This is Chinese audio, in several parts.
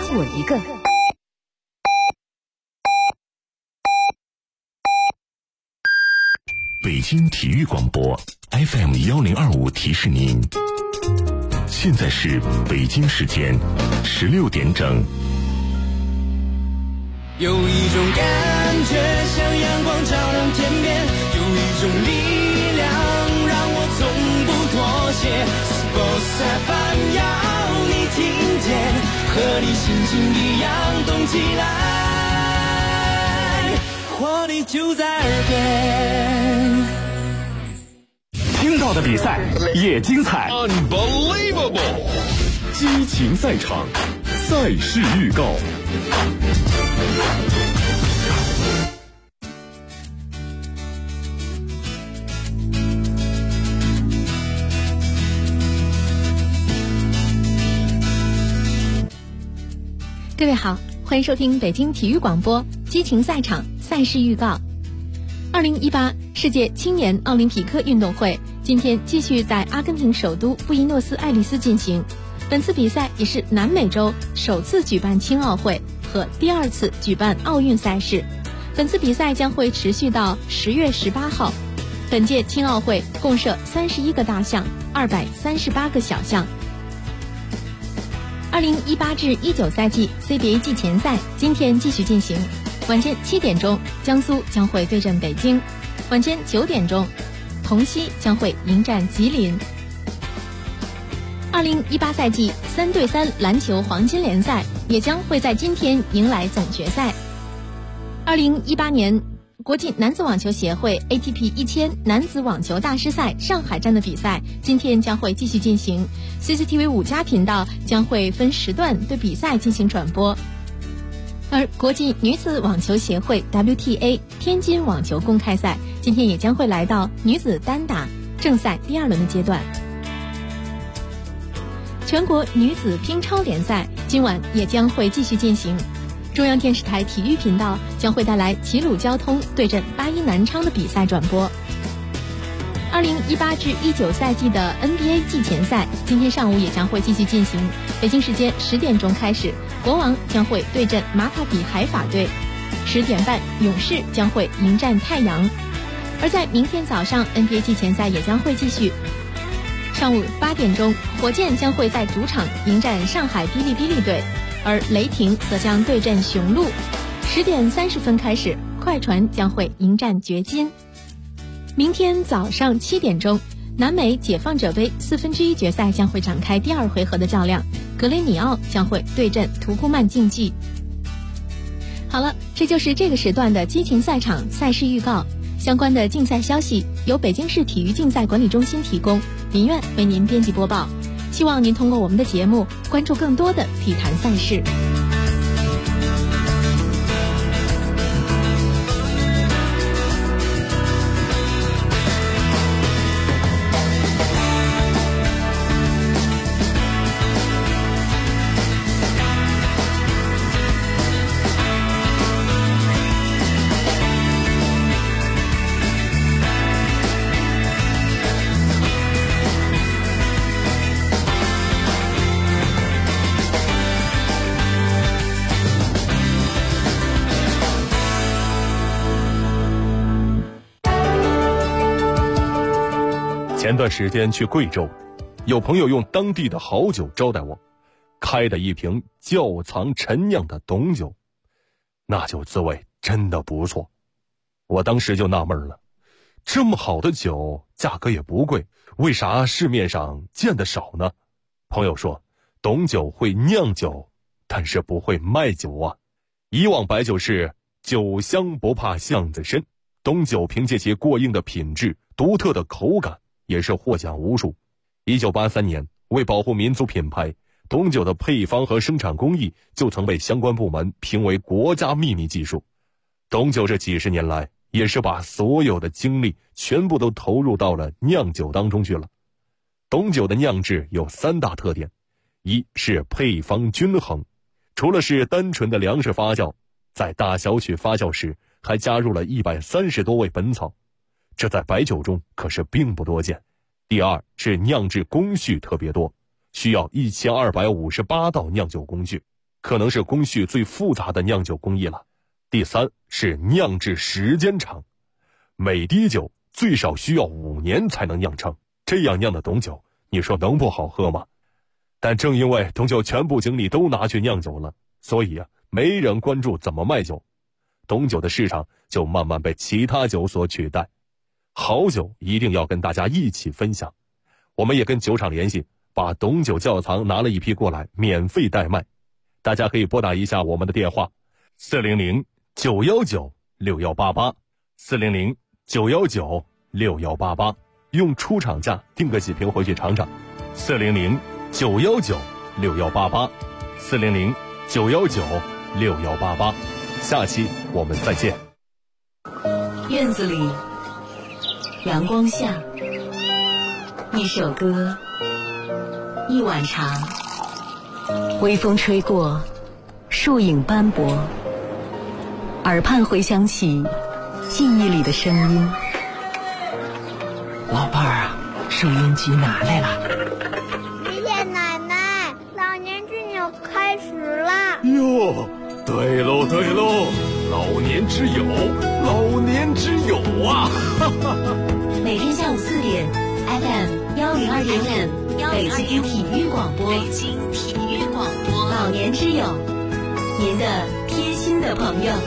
我一个。 北京体育广播 FM1025提示您，现在是北京时间16点整。 有一种感觉像阳光照亮天边，有一种力量让我从不妥协。Sports FM 要你听见，和你心情一样动起来，活力就在耳边。 听到的比赛也精彩 Unbelievable 激情赛场，赛事预告。 各位好，欢迎收听北京体育广播激情赛场赛事预告。2018世界青年奥林匹克运动会今天继续在阿根廷首都布宜诺斯艾利斯进行，本次比赛也是南美洲首次举办青奥会和第2次举办奥运赛事。本次比赛将会持续到10月18号。本届青奥会共设31个大项，238个小项。2018至19赛季 CBA 季前赛今天继续进行，晚间7点钟，江苏将会对阵北京；晚间9点钟，同曦将会迎战吉林。2018赛季3对3篮球黄金联赛也将会在今天迎来总决赛。2018年国际男子网球协会 ATP 1000男子网球大师赛上海站的比赛今天将会继续进行， CCTV 5家频道将会分时段对比赛进行转播。而国际女子网球协会 WTA 天津网球公开赛今天也将会来到女子单打正赛第2轮的阶段。全国女子乒超联赛今晚也将会继续进行，中央电视台体育频道将会带来齐鲁交通对阵81南昌的比赛转播。2018至19赛季的 NBA 季前赛今天上午也将会继续进行，北京时间10点钟开始，国王将会对阵马卡比海法队，10点半勇士将会迎战太阳。而在明天早上 NBA 季前赛也将会继续，上午8点钟，火箭将会在主场迎战上海哔哩哔哩队，而雷霆则将对阵雄鹿。10点30分开始，快船将会迎战掘金。明天早上7点钟，南美解放者杯1/4决赛将会展开第2回合的较量，格雷尼奥将会对阵图库曼竞技。好了，这就是这个时段的激情赛场赛事预告。相关的竞赛消息由北京市体育竞赛管理中心提供，林苑为您编辑播报。希望您通过我们的节目关注更多的体坛赛事。 前段时间去贵州，有朋友用当地的好酒招待我，开的一瓶窖藏陈酿的董酒，那酒滋味真的不错。我当时就纳闷了，这么好的酒价格也不贵，为啥市面上见得少呢？朋友说，董酒会酿酒，但是不会卖酒啊。以往白酒是酒香不怕巷子深，董酒凭借其过硬的品质、独特的口感，也是获奖无数。1983年，为保护民族品牌，董酒的配方和生产工艺就曾被相关部门评为国家秘密技术。董酒这几十年来，也是把所有的精力全部都投入到了酿酒当中去了。董酒的酿制有3大特点，一是配方均衡，除了是单纯的粮食发酵，在大小曲发酵时还加入了130多味本草，这在白酒中可是并不多见。第二是酿制工序特别多，需要1258道酿酒工序， 可能是工序最复杂的酿酒工艺了。第3是酿制时间长，每滴酒最少需要5年才能酿成，这样酿的董酒，你说能不好喝吗？但正因为董酒全部精力都拿去酿酒了，所以没人关注怎么卖酒，董酒的市场就慢慢被其他酒所取代。好酒一定要跟大家一起分享，我们也跟酒厂联系，把董酒窖藏拿了一批过来，免费代卖。大家可以拨打一下我们的电话400-919-6188 400-919-6188，用出厂价订个几瓶回去尝尝。400-919-6188 400-919-6188，下期我们再见。 院子里，阳光下，一首歌，一碗茶，微风吹过，树影斑驳，耳畔回响起记忆里的声音。 老伴儿啊，收音机拿来了。 爷爷奶奶，老年之友开始啦！ 哟，对喽对喽，老年之友，老年之友啊！ 每天下午4点 FM102.5，北京体育广播，老年之友，您的贴心的朋友。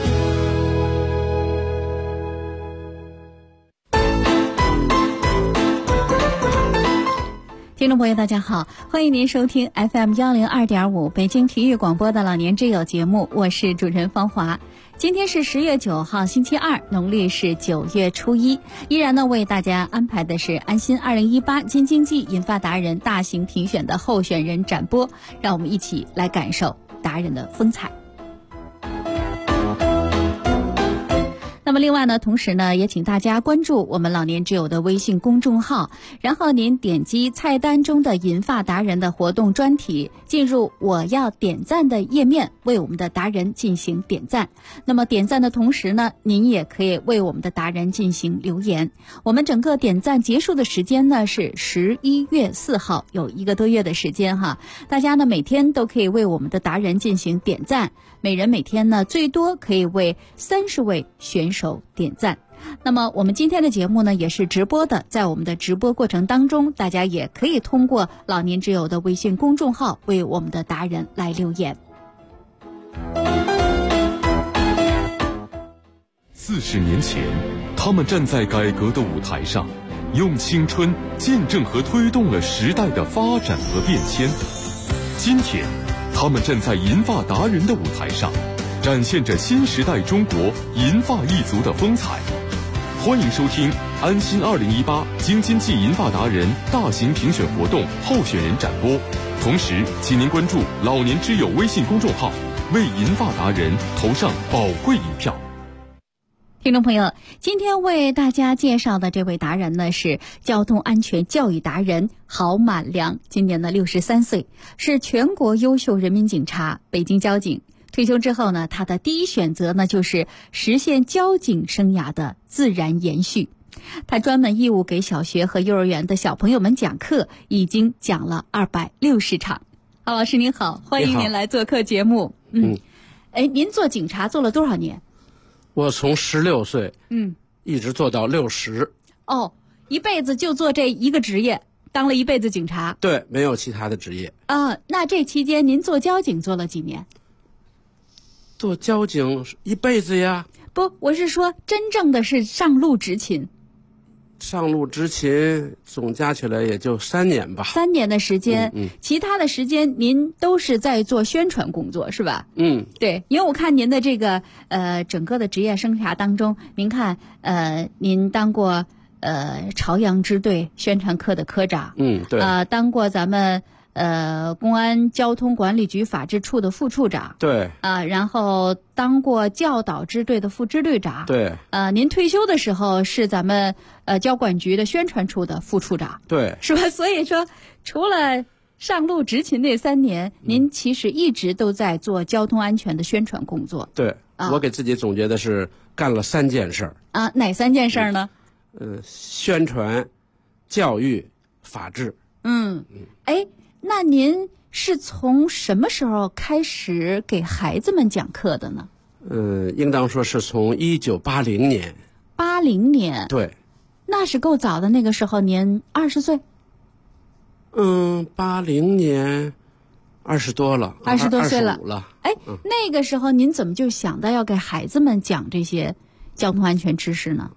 听众朋友大家好，欢迎您收听 FM102.5 北京体育广播的老年之友节目，我是主持人方华。今天是10月9号星期二，农历是9月初1，依然呢为大家安排的是安心2018京津冀银发达人大型评选的候选人展播，让我们一起来感受达人的风采。那么另外呢，同时呢，也请大家关注我们老年之友的微信公众号，然后您点击菜单中的银发达人的活动专题，进入我要点赞的页面，为我们的达人进行点赞。那么点赞的同时呢，您也可以为我们的达人进行留言。我们整个点赞结束的时间呢是11月4号，有1个多月的时间哈。大家呢每天都可以为我们的达人进行点赞，每人每天呢最多可以为30位选手点赞。那么我们今天的节目呢也是直播的，在我们的直播过程当中，大家也可以通过老年之友的微信公众号为我们的达人来留言。 40年前，他们站在改革的舞台上，用青春见证和推动了时代的发展和变迁。今天，他们站在银发达人的舞台上，展现着新时代中国银发一族的风采。欢迎收听安心2018京津冀银发达人大型评选活动候选人展播，同时请您关注老年之友微信公众号，为银发达人投上宝贵一票。 听众朋友，今天为大家介绍的这位达人呢，是交通安全教育达人郝满良，今年呢63岁，是全国优秀人民警察，北京交警。退休之后呢，他的第一选择呢就是实现交警生涯的自然延续。他专门义务给小学和幼儿园的小朋友们讲课，已经讲了260场。郝老师您好，欢迎您来做客节目。您做警察做了多少年？ 我从16岁，一直做到60。 哦，一辈子就做这一个职业，当了一辈子警察。 对，没有其他的职业。 那这期间您做交警做了几年？ 做交警一辈子呀。 不，我是说真正的是上路执勤。 上路执勤总加起来也就3年吧。 3年的时间，其他的时间您都是在做宣传工作是吧？对，因为我看您的这个整个的职业生涯当中，您看您当过朝阳支队宣传科的科长， 对， 当过咱们公安交通管理局法制处的副处长， 对， 然后当过教导支队的副支队长， 对， 您退休的时候是咱们交管局的宣传处的副处长， 对， 是吧？所以说，除了上路执勤那3年，您其实一直都在做交通安全的宣传工作。 对，我给自己总结的是干了3件事儿。 哪3件事儿呢？ 宣传、教育、法治。 那您是从什么时候开始给孩子们讲课的呢？ 应当说是从1980年。 80年。 对。 那是够早的，那个时候您20岁。 80年20多了 ，20多岁了。哎， 那个时候您怎么就想到要给孩子们讲这些交通安全知识呢？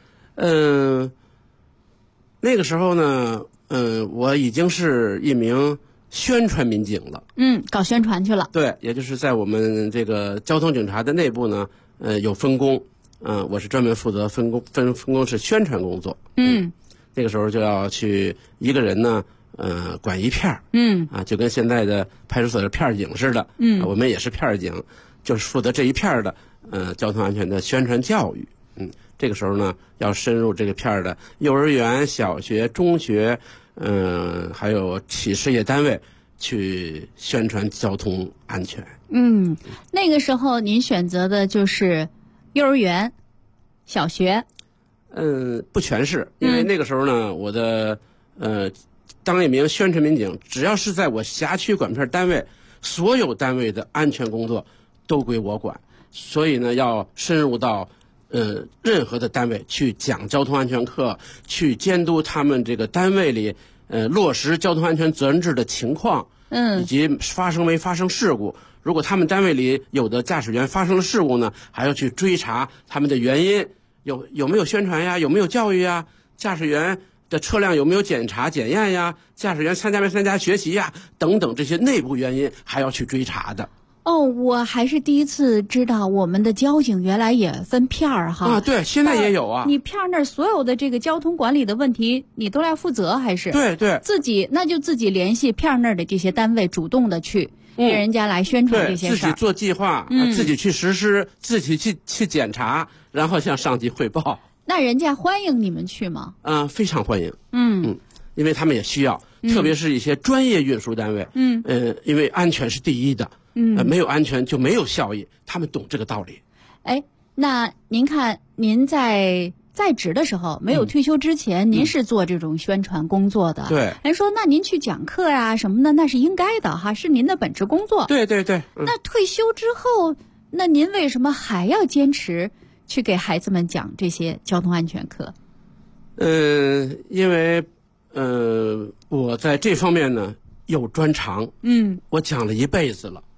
那个时候呢，我已经是一名宣传民警了。 搞宣传去了。 对，也就是在我们这个交通警察的内部呢，有分工。我是专门负责分工是宣传工作。那个时候就要去一个人呢，管一片儿。就跟现在的派出所的片警似的。我们也是片警，就是负责这一片的交通安全的宣传教育。这个时候呢，要深入这个片的幼儿园、小学、中学，还有企事业单位去宣传交通安全。 那个时候您选择的就是幼儿园、小学。 不全是，因为那个时候呢，我的当一名宣传民警，只要是在我辖区管片单位，所有单位的安全工作都归我管，所以呢，要深入到任何的单位去讲交通安全课，去监督他们这个单位里落实交通安全责任制的情况，以及发生没发生事故。如果他们单位里有的驾驶员发生了事故呢，还要去追查他们的原因，有没有宣传呀，有没有教育呀，驾驶员的车辆有没有检查检验呀，驾驶员参加没参加学习呀，等等这些内部原因还要去追查的。 我还是第一次知道我们的交警原来也分片儿哈。 对，现在也有啊。 你片儿那儿所有的这个交通管理的问题，你都来负责还是？ 对， 自己联系片儿那儿的这些单位，主动的去给人家来宣传这些事儿。 自己做计划，自己去实施，自己去检查，然后向上级汇报。 那人家欢迎你们去吗？ 非常欢迎。因为他们也需要，特别是一些专业运输单位。因为安全是第一的。没有安全就没有效益，他们懂这个道理。 那您看，您在职的时候，没有退休之前，您是做这种宣传工作的。 对。 人说，那您去讲课呀什么的，那是应该的哈，是您的本职工作。 对。 那退休之后，那您为什么还要坚持去给孩子们讲这些交通安全课？ 因为我在这方面呢有专长。我讲了一辈子了。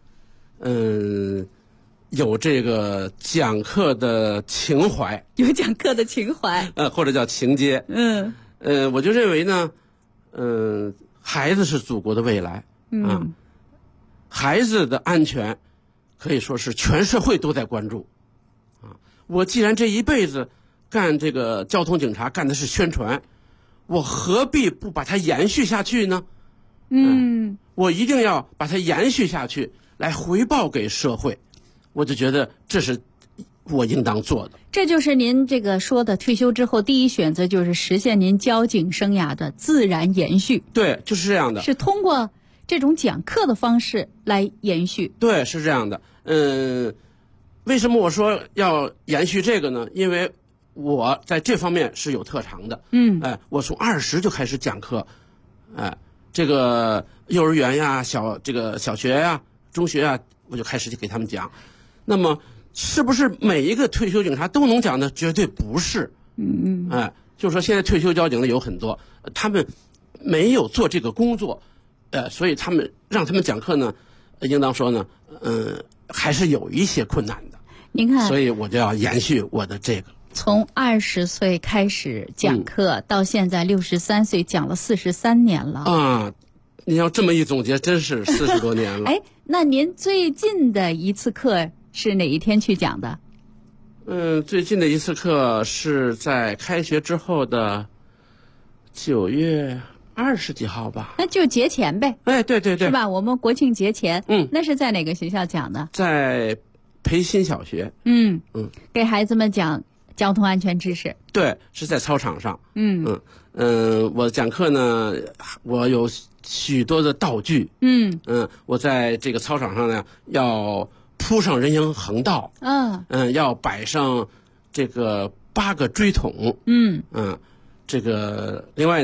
有这个讲课的情怀，或者叫情节。我就认为呢，孩子是祖国的未来。孩子的安全可以说是全社会都在关注。我既然这一辈子干这个交通警察，干的是宣传，我何必不把它延续下去呢？我一定要把它延续下去，来回报给社会。我就觉得这是我应当做的。 这就是您这个说的退休之后第一选择，就是实现您交警生涯的自然延续。 对，就是这样的。 是通过这种讲课的方式来延续。 对，是这样的。为什么我说要延续这个呢？因为我在这方面是有特长的。我从20就开始讲课。这个幼儿园呀、小学呀、中学呀，我就开始给他们讲。那么，是不是每一个退休警察都能讲的？绝对不是。就是说现在退休交警的有很多，他们没有做这个工作，所以让他们讲课呢，应当说呢，还是有一些困难的。 您看， 所以我就要延续我的这个。 从20岁开始讲课，到现在63岁，讲了43年了。 你要这么一总结，真是40多年了。 那您最近的一次课是哪一天去讲的？ 最近的一次课是在开学之后的9月20几号吧。 那就节前呗。 对， 是吧？我们国庆节前。那是在哪个学校讲的？ 在培新小学。 给孩子们讲交通安全知识。 对，是在操场上。我讲课呢，我有许多的道具。我在这个操场上呢，要铺上人行横道。要摆上这个8个锥桶。这个另外呢，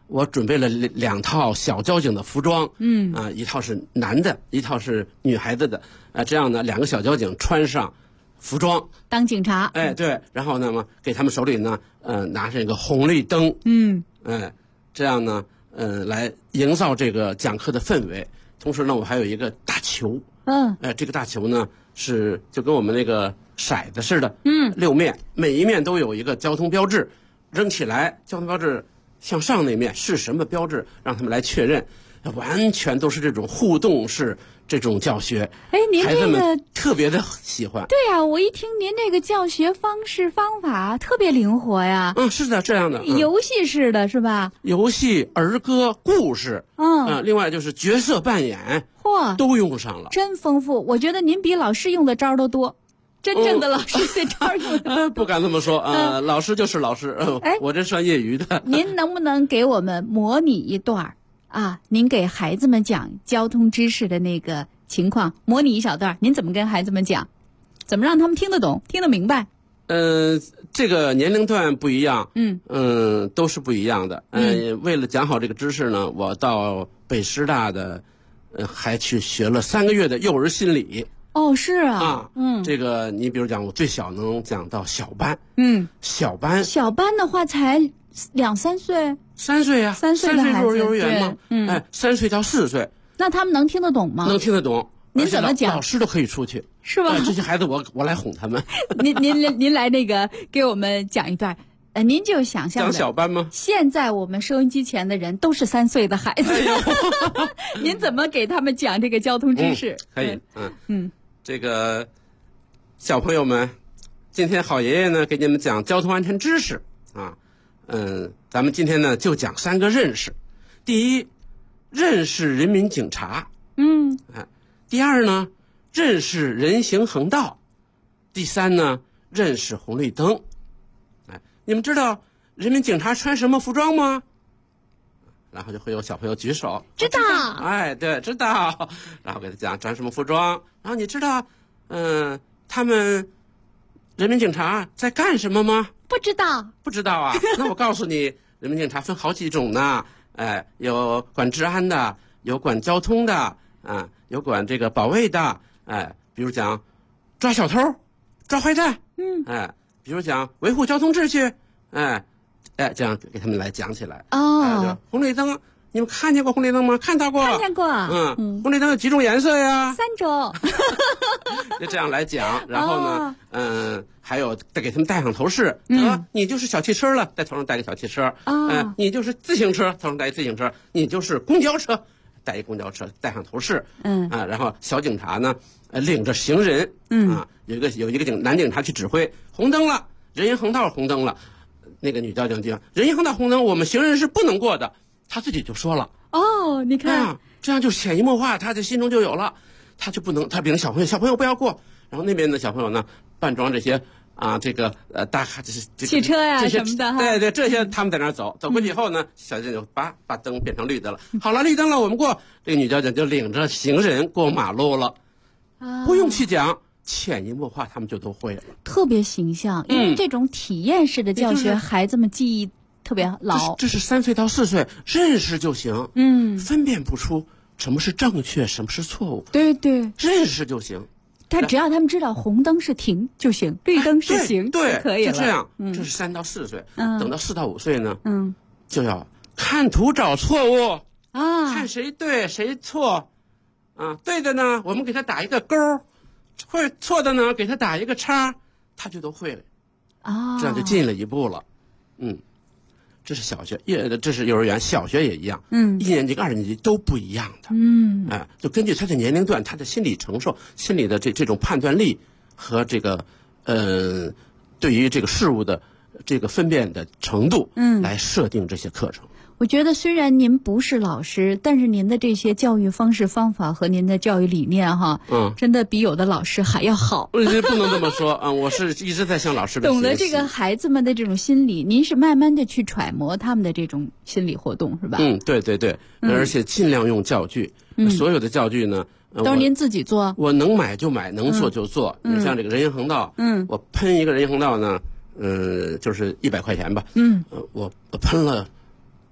我准备了2套小交警的服装，一套是男的，一套是女孩子的，这样呢2个小交警穿上服装当警察， 哎对，然后呢给他们手里呢拿上一个红绿灯，这样呢来营造这个讲课的氛围。同时呢我还有一个大球，这个大球呢是就跟我们那个骰子似的，6面，每一面都有一个交通标志，扔起来交通标志向上那面是什么标志，让他们来确认，完全都是这种互动式这种教学。 哎，您这个孩子们特别的喜欢。 对啊，我一听您这个教学方式方法特别灵活呀。 是的，这样的， 游戏式的是吧？ 游戏、儿歌、故事，另外就是角色扮演，都用上了， 真丰富。我觉得您比老师用的招都多。真正的老师这招用的不敢这么说老师就是老师，我这算业余的。 您能不能给我们模拟一段您给孩子们讲交通知识的那个情况，模拟一小段，您怎么跟孩子们讲，怎么让他们听得懂听得明白？ 这个年龄段不一样，都是不一样的。为了讲好这个知识呢，我到北师大的还去学了3个月的幼儿心理。 是啊， 这个你比如讲，我最小能讲到小班，小班的话才2、3岁 ，3岁呀 ，3岁的孩子， 幼儿园嘛，3岁到4岁， 那他们能听得懂吗？ 能听得懂。 您怎么讲？ 老师都可以出去， 是吧？ 这些孩子我来哄他们。 您来那个给我们讲一段。您就想象讲小班吗？ 现在我们收音机前的人都是3岁的孩子，您怎么给他们讲这个交通知识？ 可以，这个小朋友们，今天好爷爷呢给你们讲交通安全知识咱们今天呢就讲3个认识。第一，认识人民警察，第二呢，认识人行横道，第三呢，认识红绿灯。你们知道人民警察穿什么服装吗？然后就会有小朋友举手， 知道。 对，知道。然后给他讲穿什么服装。然后你知道，他们人民警察在干什么吗？ 不知道。 不知道啊？那我告诉你，人民警察分好几种呢。有管治安的，有管交通的，有管这个保卫的。比如讲抓小偷、抓坏蛋，比如讲维护交通秩序，这样给他们来讲起来。红绿灯，你们看见过红绿灯吗？看到过。 看见过。 红绿灯有几种颜色呀 ？3种。 就这样来讲，然后呢，还有再给他们戴上头饰。你就是小汽车了，在头上戴个小汽车。你就是自行车，头上戴自行车。你就是公交车，戴一公交车，戴上头饰。然后小警察呢，领着行人。有一个男警察去指挥，红灯了，人行横道红灯了。那个女交警就人行横道红灯，我们行人是不能过的。他自己就说了。 你看， 这样就潜移默化，他的心中就有了，他就不能，他比如小朋友不要过。然后那边的小朋友呢，扮装这些这个大汽车呀什么的， 对，这些他们在那儿走过去以后呢，小警就把灯变成绿的了。好了，绿灯了，我们过。这个女交警就领着行人过马路了，不用去讲。潜移默化，他们就都会了， 特别形象。因为这种体验式的教学，孩子们记忆特别牢。 这是3岁到4岁认识就行，分辨不出什么是正确，什么是错误。 对， 认识就行。 只要他们知道红灯是停就行，绿灯是行， 对， 可以了。 就这样。这是3到4岁，等到4到5岁呢，就要看图找错误看谁对谁错对的呢，我们给他打一个勾。会错的呢，给他打一个叉，他就都会了。这样就进了一步了。这是小学，这是幼儿园，小学也一样。1年级、2年级都不一样的。就根据他的年龄段、他的心理承受、心理的这种判断力和这个对于这个事物的这个分辨的程度，来设定这些课程。 我觉得虽然您不是老师，但是您的这些教育方式方法和您的教育理念真的比有的老师还要好。 不能这么说我是一直在向老师的学习。 懂得这个孩子们的这种心理，您是慢慢的去揣摩他们的这种心理活动，是吧？ 对，而且尽量用教具。所有的教具呢， 都是您自己做。 我能买就买，能做就做。你像这个人行横道，我喷一个人行横道呢，就是100块钱吧。我喷了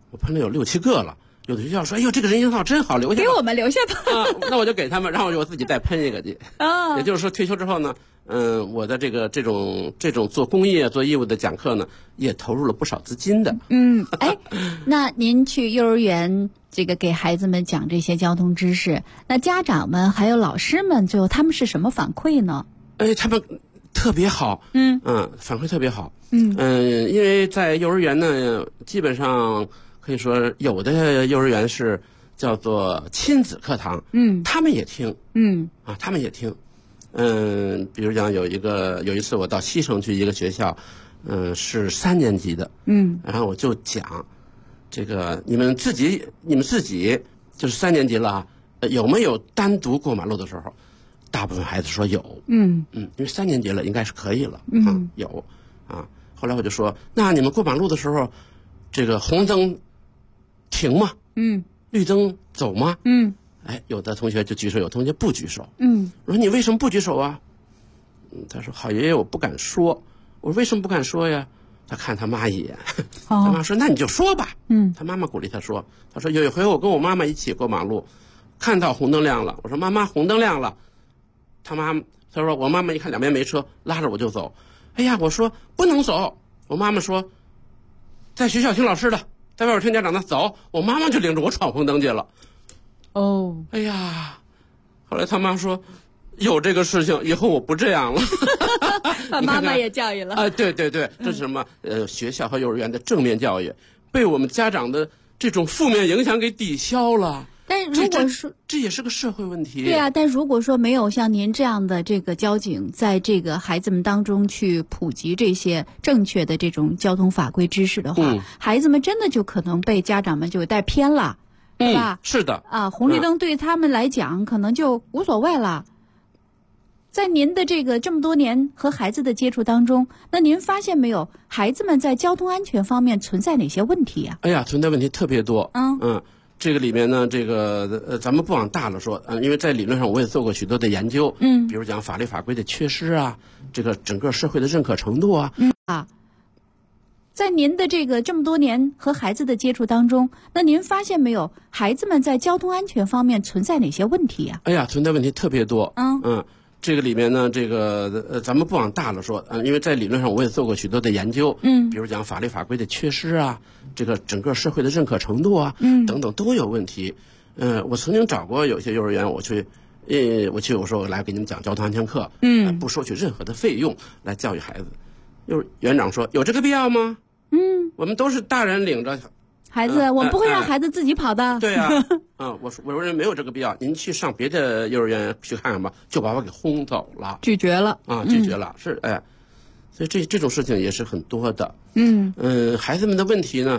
我喷了有6、7个了。有的学校说：“哎呦，这个人行道真好，留下吧。” 给我们留下吧。 啊，那我就给他们，然后我自己再喷一个去。 啊， 也就是说，退休之后呢，我的这种做公益做义务的讲课呢，也投入了不少资金的。 哎，那您去幼儿园这个给孩子们讲这些交通知识，那家长们还有老师们，最后他们是什么反馈呢？ 哎，他们特别好，反馈特别好，因为在幼儿园呢，基本上可以说有的幼儿园是叫做亲子课堂，他们也听，他们也听，比如讲有一次我到西城去一个学校，是3年级的，然后我就讲这个你们自己就是3年级了，有没有单独过马路的时候？大部分孩子说有，因为3年级了应该是可以了，有，后来我就说，那你们过马路的时候，这个红灯停吗？绿灯走吗？哎，有的同学就举手，有同学不举手。我说你为什么不举手啊？他说好爷爷，我不敢说。我说为什么不敢说呀？他看他妈一眼，他妈说那你就说吧。他妈妈鼓励他说，他说有一回我跟我妈妈一起过马路，看到红灯亮了，我说妈妈红灯亮了。他说我妈妈一看两边没车，拉着我就走。哎呀，我说不能走。我妈妈说在学校听老师的，在外边听家长的，走。我妈妈就领着我闯红灯去了。哎呀，后来他妈说有这个事情以后我不这样了。 把妈妈也教育了啊，对，这是什么？学校和幼儿园的正面教育被我们家长的这种负面影响给抵消了。 但如果说这也是个社会问题。 对啊，但如果说没有像您这样的这个交警，在这个孩子们当中去普及这些正确的这种交通法规知识的话，孩子们真的就可能被家长们就带偏了，是吧？ 是的啊，红绿灯对他们来讲可能就无所谓了。在您的这么多年和孩子的接触当中，那您发现没有，孩子们在交通安全方面存在哪些问题呀？ 哎呀，存在问题特别多。这个里面呢，咱们不往大了说，因为在理论上我也做过许多的研究，比如讲法律法规的缺失啊，这个整个社会的认可程度啊， 在您的这么多年和孩子的接触当中，那您发现没有，孩子们在交通安全方面存在哪些问题呀？ 哎呀，存在问题特别多。这个里面呢，咱们不往大了说，因为在理论上我也做过许多的研究，比如讲法律法规的缺失啊，这个整个社会的认可程度啊，等等都有问题。我曾经找过有些幼儿园，我说我来给你们讲交通安全课，不收取任何的费用来教育孩子。园长说有这个必要吗？我们都是大人领着孩子，我不会让孩子自己跑的。 对呀，我认为没有这个必要，您去上别的幼儿园去看看吧，就把我给轰走了， 拒绝了拒绝了，是所以这种事情也是很多的。孩子们的问题呢，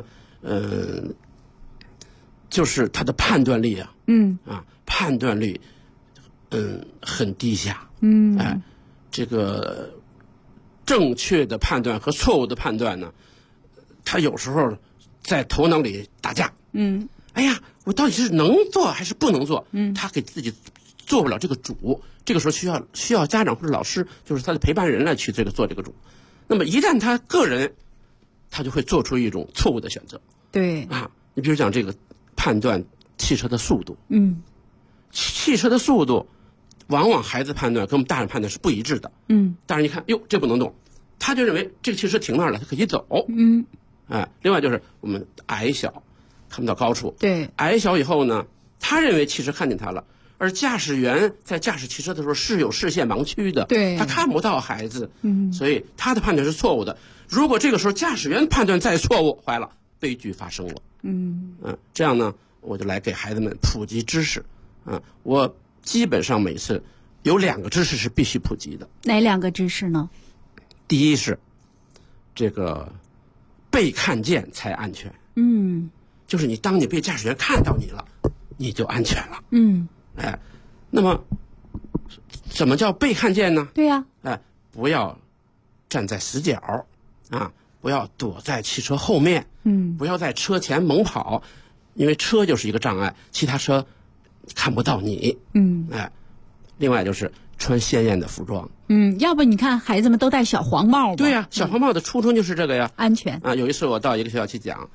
就是他的判断力判断力很低下。这个正确的判断和错误的判断呢，他有时候在头脑里打架。哎呀，我到底是能做还是不能做？他给自己做不了这个主，这个时候需要家长或者老师，就是他的陪伴人来去做这个主。那么一旦他个人，他就会做出一种错误的选择。 对你比如讲这个判断汽车的速度，汽车的速度，往往孩子判断跟我们大人判断是不一致的。大人一看，哟，这不能动，他就认为这个汽车停那儿了，他可以走。另外就是我们矮小，看不到高处。 对， 矮小以后呢，他认为汽车看见他了，而驾驶员在驾驶汽车的时候是有视线盲区的， 对， 他看不到孩子，所以他的判断是错误的。如果这个时候驾驶员判断再错误，坏了，悲剧发生了。这样呢，我就来给孩子们普及知识。我基本上每次有2个知识是必须普及的。 哪2个知识呢？ 第一是这个被看见才安全。就是当你被驾驶员看到你了，你就安全了。那么怎么叫被看见呢？ 对呀， 不要站在死角不要躲在汽车后面，不要在车前猛跑，因为车就是一个障碍，其他车看不到你。另外就是穿鲜艳的服装。 要不你看孩子们都戴小黄帽吧？ 对呀，小黄帽的初衷就是这个呀， 安全。 有一次我到一个学校去讲，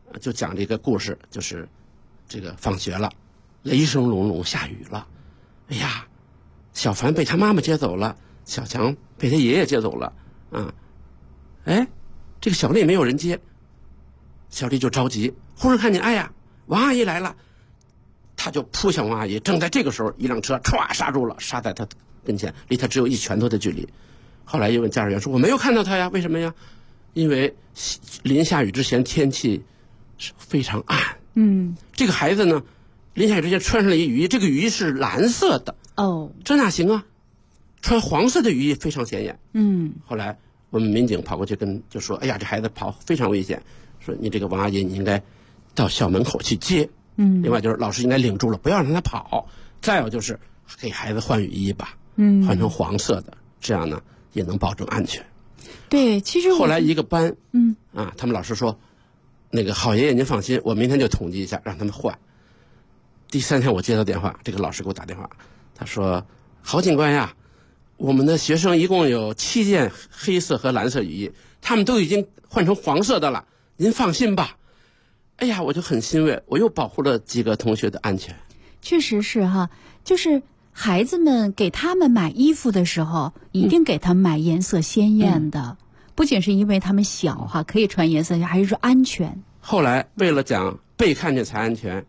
就讲这个故事，就是这个放学了，雷声隆隆，下雨了，哎呀，小凡被他妈妈接走了，小强被他爷爷接走了，哎，这个小丽没有人接，小丽就着急，忽然看见，哎呀，王阿姨来了，他就扑向王阿姨。正在这个时候，一辆车唰刹住了，刹在他跟前，离他只有1拳头的距离。后来又问驾驶员说：“我没有看到他呀，为什么呀？”因为临下雨之前天气是非常暗。这个孩子呢，临下雨之前穿上了一雨衣，这个雨衣是蓝色的。这哪行啊？穿黄色的雨衣非常显眼。后来我们民警跑过去就说：“哎呀，这孩子跑非常危险，说你这个王阿姨你应该到校门口去接。另外就是老师应该领住了，不要让他跑。再有就是给孩子换雨衣吧，换成黄色的，这样呢也能保证安全。” 对，其实后来一个班，他们老师说，那个郝爷爷您放心，我明天就统计一下，让他们换。第3天我接到电话，这个老师给我打电话，他说：“郝警官呀，我们的学生一共有7件黑色和蓝色雨衣，他们都已经换成黄色的了，您放心吧。”哎呀，我就很欣慰，我又保护了几个同学的安全。 确实是哈，就是孩子们给他们买衣服的时候，一定给他们买颜色鲜艳的，不仅是因为他们小哈，可以穿颜色，还是说安全。 后来为了讲被看见才安全，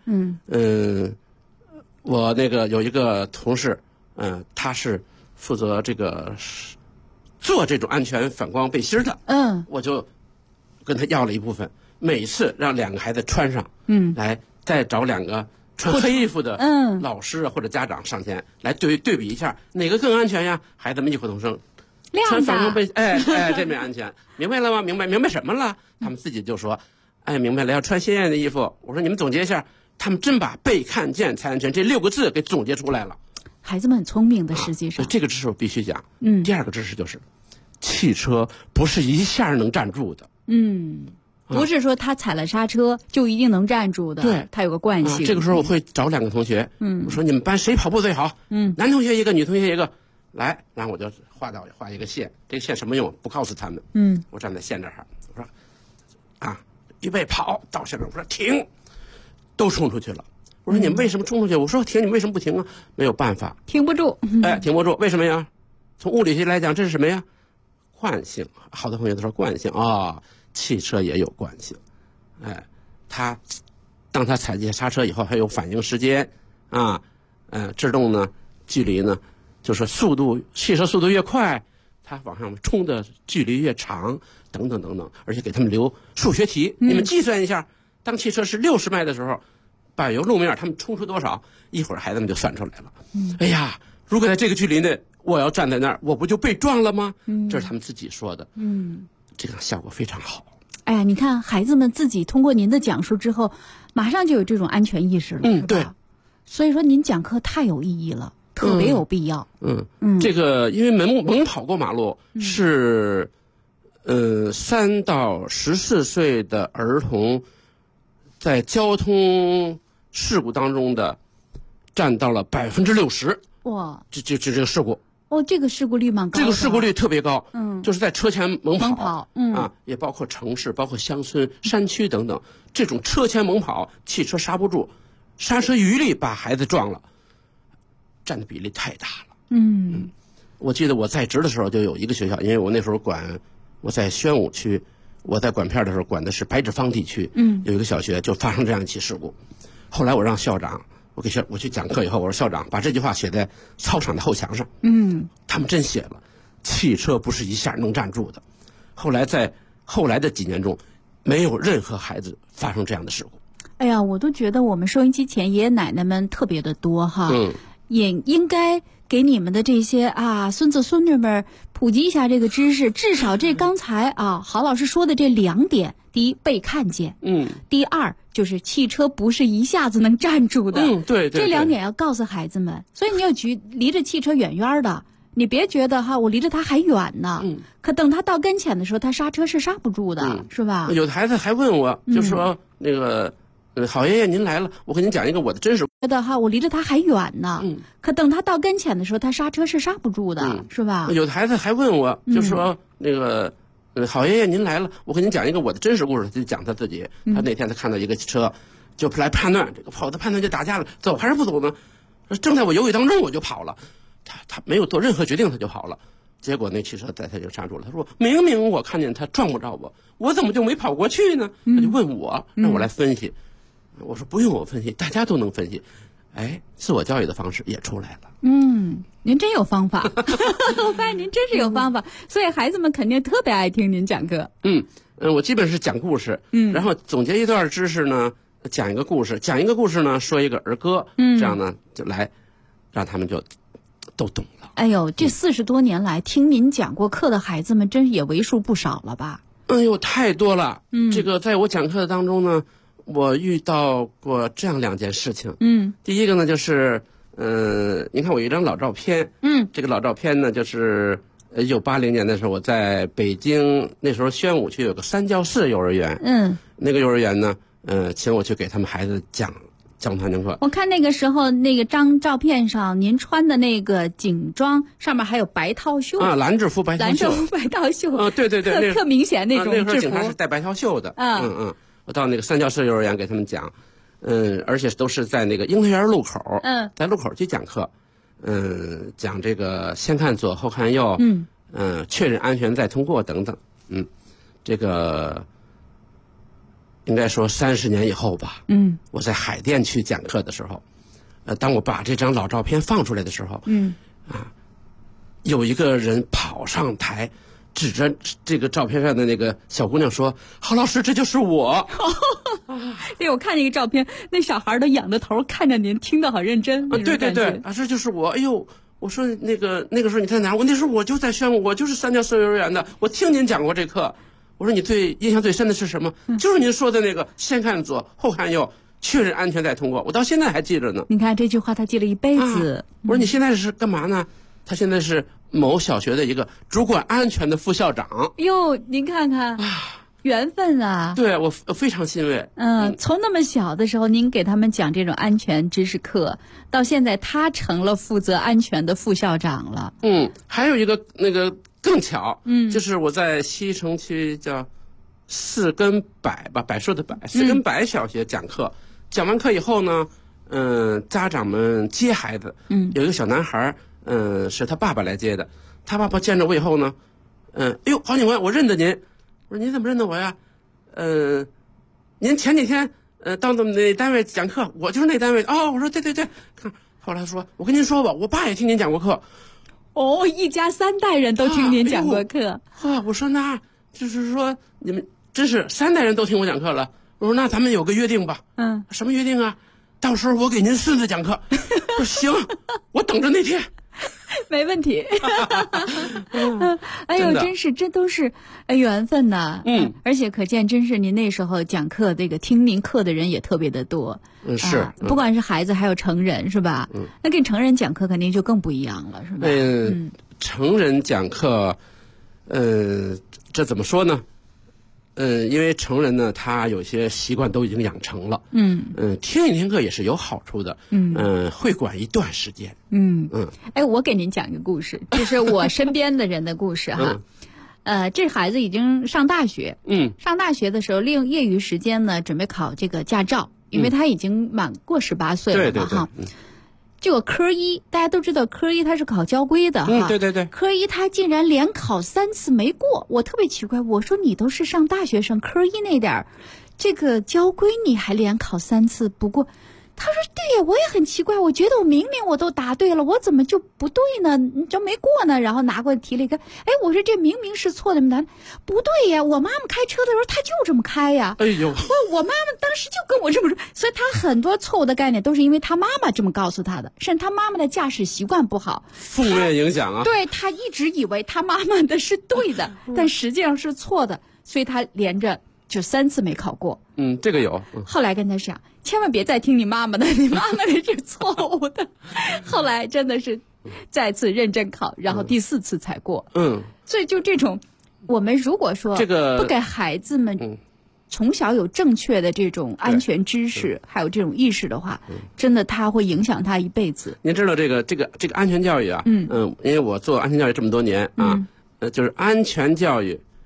我那个有一个同事，他是负责这个做这种安全反光背心的，我就跟他要了一部分，每次让2个孩子穿上，来再找2个穿黑衣服的老师或者家长上前来对比一下哪个更安全呀？孩子们异口同声，穿反光背，这面安全，明白了吗？明白什么了？他们自己就说，明白了，要穿鲜艳的衣服。我说你们总结一下，他们真把被看见才安全这6个字给总结出来了。 孩子们很聪明的，实际上， 这个知识我必须讲。第2个知识就是，汽车不是一下能站住的。 不是说他踩了刹车就一定能站住的， 对， 他有个惯性。 这个时候我会找2个同学，我说你们班谁跑步最好？男同学一个，女同学一个，来，然后我就画一个线，这个线什么用？不告诉他们。我站在线这儿，我说预备跑，到线上，我说停，都冲出去了。我说你们为什么冲出去？我说停，你们为什么不停啊？没有办法， 停不住。 停不住，为什么呀？从物理学来讲，这是什么呀？惯性。好多同学都说惯性啊。汽车也有惯性，当他踩进刹车以后，还有反应时间制动呢，距离呢，就是汽车速度越快，它往上冲的距离越长，等等等等，而且给他们留数学题，你们计算一下，当汽车是60迈的时候，柏油路面他们冲出多少？一会儿孩子们就算出来了。哎呀，如果在这个距离内，我要站在那儿，我不就被撞了吗？这是他们自己说的。这个效果非常好。 哎呀，你看孩子们自己通过您的讲述之后，马上就有这种安全意识了，是吧？ 对。 所以说您讲课太有意义了，特别有必要。 这个因为猛跑过马路是，3到14岁的儿童在交通事故当中的占到了60%。哇！这个事故。 这个事故率蛮高的。 这个事故率特别高。就是在车前猛跑。也包括城市、包括乡村、山区等等，这种车前猛跑，汽车刹不住，刹车余力把孩子撞了，占的比例太大了。我记得我在职的时候就有一个学校，因为我那时候我在宣武区，我在管片的时候管的是白纸坊地区。有一个小学就发生这样一起事故，后来我让校长。我去讲课以后，我说校长把这句话写在操场的后墙上。他们真写了，汽车不是一下能站住的。后来的几年中，没有任何孩子发生这样的事故。 哎呀，我都觉得我们收音机前爷爷奶奶们特别的多哈，也应该给你们的这些孙子孙女们普及一下这个知识。至少这刚才郝老师说的这2点，第一被看见，第2就是汽车不是一下子能站住的， 对， 这2点要告诉孩子们。所以你要离着汽车远远的，你别觉得我离着他还远呢，可等他到跟前的时候，他刹车是刹不住的，是吧？ 有的孩子还问我，就说那个郝爷爷您来了，我给您讲一个我的真实。 觉得我离着他还远呢，可等他到跟前的时候，他刹车是刹不住的，是吧？ 有的孩子还问我，就说那个好爷爷您来了，我给您讲一个我的真实故事。”他就讲他自己，他那天他看到一个车，就来判断，这个跑的判断就打架了，走还是不走呢？正在我犹豫当中，我就跑了。他没有做任何决定，他就跑了。结果那汽车在他就刹住了。他说：“明明我看见他撞不着我怎么就没跑过去呢？”他就问我，让我来分析。我说不用我分析，大家都能分析。哎，自我教育的方式也出来了。 您真有方法，我发现您真是有方法，所以孩子们肯定特别爱听您讲课。 我基本是讲故事，然后总结一段知识呢，讲一个故事，呢说一个儿歌，这样呢就来让他们就都懂了。 哎呦，这40多年来听您讲过课的孩子们，真也为数不少了吧？ 哎呦，太多了。这个在我讲课的当中呢，我遇到过这样2件事情。第一个呢就是，您看我一张老照片。这个老照片呢就是1980年的时候，我在北京，那时候宣武区有个三教寺幼儿园。那个幼儿园呢，请我去给他们孩子讲团经课。 我看那个时候那个张照片上，您穿的那个警装上面还有白套袖啊，蓝制服白套袖。 白套袖。 对， 特明显那种制服。 那时候警察是戴白套袖的。我到那个三教寺幼儿园给他们讲，而且都是在那个樱桃园路口，在路口去讲课，讲这个先看左后看右，确认安全再通过等等，这个应该说30年以后吧，我在海淀区讲课的时候，当我把这张老照片放出来的时候，有一个人跑上台，指着这个照片上的那个小姑娘说：“郝老师，这就是我。” 对，我看那个照片，那小孩都仰着头看着您，听得好认真。 对，这就是我。哎呦，我说那个时候你在哪？我那时候我就在宣武，我就是三教寺幼儿园的，我听您讲过这课。我说你印象最深的是什么？就是您说的那个先看左后看右，确认安全再通过。我到现在还记着呢。 你看这句话，他记了一辈子。 我说你现在是干嘛呢？他现在是某小学的一个主管安全的副校长。 哟，您看看，缘分啊！ 对，我非常欣慰。 从那么小的时候，您给他们讲这种安全知识课，到现在他成了负责安全的副校长了。 还有一个那个更巧，就是我在西城区叫4根柏吧，柏树的柏，4根柏小学讲课，讲完课以后呢，家长们接孩子，有一个小男孩，是他爸爸来接的，他爸爸见着我以后呢，哎呦，郝警官，我认得您。我说您怎么认得我呀？您前几天到那单位讲课，我就是那单位。哦，我说对。看，后来说，我跟您说吧，我爸也听您讲过课。 哦，一家3代人都听您讲过课。 我说那就是说你们真是3代人都听我讲课了。我说那咱们有个约定吧。什么约定啊？到时候我给您孙子讲课。我说行，我等着那天。 没问题。哎呦，这都是缘分呐。而且可见真是您那时候讲课，这个听您课的人也特别的多。 是， 不管是孩子还有成人，是吧？那跟成人讲课肯定就更不一样了，是吧？ 成人讲课，这怎么说呢？因为成人呢，他有些习惯都已经养成了。听一听课也是有好处的。会管一段时间。 我给您讲一个故事，就是我身边的人的故事哈。这孩子已经上大学。上大学的时候，利用业余时间呢，准备考这个驾照，因为他已经满过18岁了嘛哈。这个科1，大家都知道科1他是考交规的哈。 对。 科1他竟然连考3次没过，我特别奇怪。我说你都是上大学生，科1那点儿，这个交规你还连考3次不过？他说对呀，我也很奇怪，我觉得我明明我都答对了，我怎么就不对呢？你就没过呢？然后拿过来提了一个，我说这明明是错的，不对呀，我妈妈开车的时候她就这么开呀。 哎呦， 我妈妈当时就跟我这么说，所以他很多错误的概念都是因为他妈妈这么告诉他的，甚至他妈妈的驾驶习惯不好， 负面影响啊。 对，他一直以为他妈妈的是对的，但实际上是错的，所以他连着就3次没考过。 这个有。 后来跟他讲，千万别再听你妈妈的，你妈妈的是错误的。后来真的是再次认真考，然后第4次才过。所以就这种，我们如果说不给孩子们从小有正确的这种安全知识，还有这种意识的话，真的他会影响他一辈子。 您知道这个安全教育啊？因为我做安全教育这么多年啊，就是安全教育，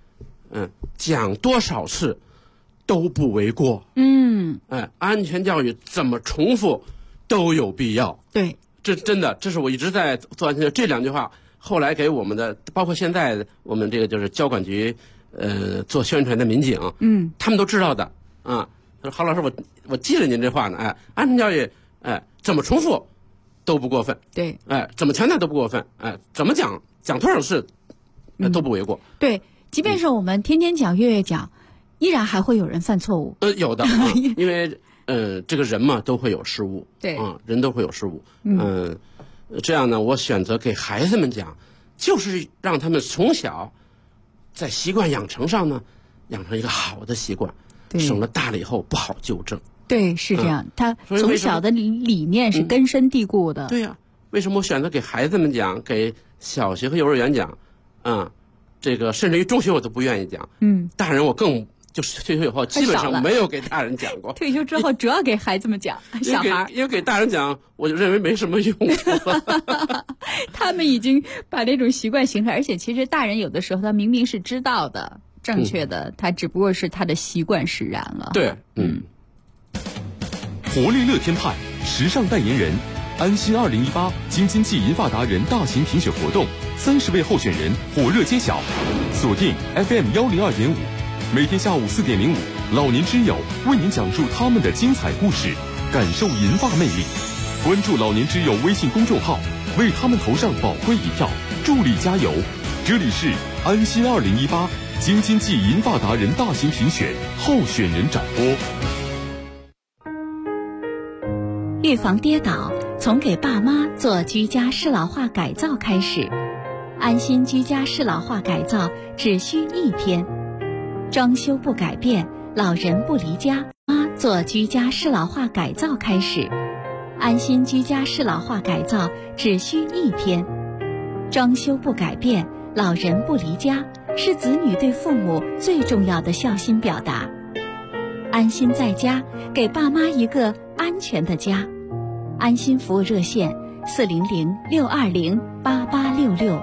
讲多少次都不为过。安全教育怎么重复都有必要。 对， 这真的，这是我一直在做安全教育这2句话，后来给我们的，包括现在我们这个就是交管局做宣传的民警，他们都知道的啊。他说郝老师，我记了您这话呢，安全教育怎么重复都不过分。 对， 怎么强调都不过分，怎么讲多少次都不为过。 对，即便是我们天天讲、月月讲，依然还会有人犯错误。 有的，因为这个人嘛都会有失误。 对， 人都会有失误。这样呢，我选择给孩子们讲，就是让他们从小在习惯养成上呢，养成一个好的习惯，省得大了以后不好纠正。 对，是这样。他从小的理念是根深蒂固的。 对呀，为什么我选择给孩子们讲，给小学和幼儿园讲？这个甚至于中学我都不愿意讲。大人我更就是退休以后基本上没有给大人讲过。 退休之后主要给孩子们讲，小孩因为给大人讲，我就认为没什么用处。 他们已经把这种习惯形成，而且其实大人有的时候他明明是知道的、正确的，他只不过是他的习惯使然了。 对， 活力乐天派时尚代言人，安心2018京津冀银发达人大型评选活动，30位候选人火热揭晓，锁定 FM 102.5，每天下午4点05，老年之友为您讲述他们的精彩故事，感受银发魅力。关注老年之友微信公众号，为他们投上宝贵一票，助力加油。这里是安心2018京津冀银发达人大型评选候选人展播。 预防跌倒，从给爸妈做居家适老化改造开始。安心居家适老化改造只需1天，装修不改变，老人不离家。妈做居家适老化改造开始。安心居家适老化改造只需1天，装修不改变，老人不离家，是子女对父母最重要的孝心表达。安心在家，给爸妈一个安全的家。安心服务热线400-620-8866。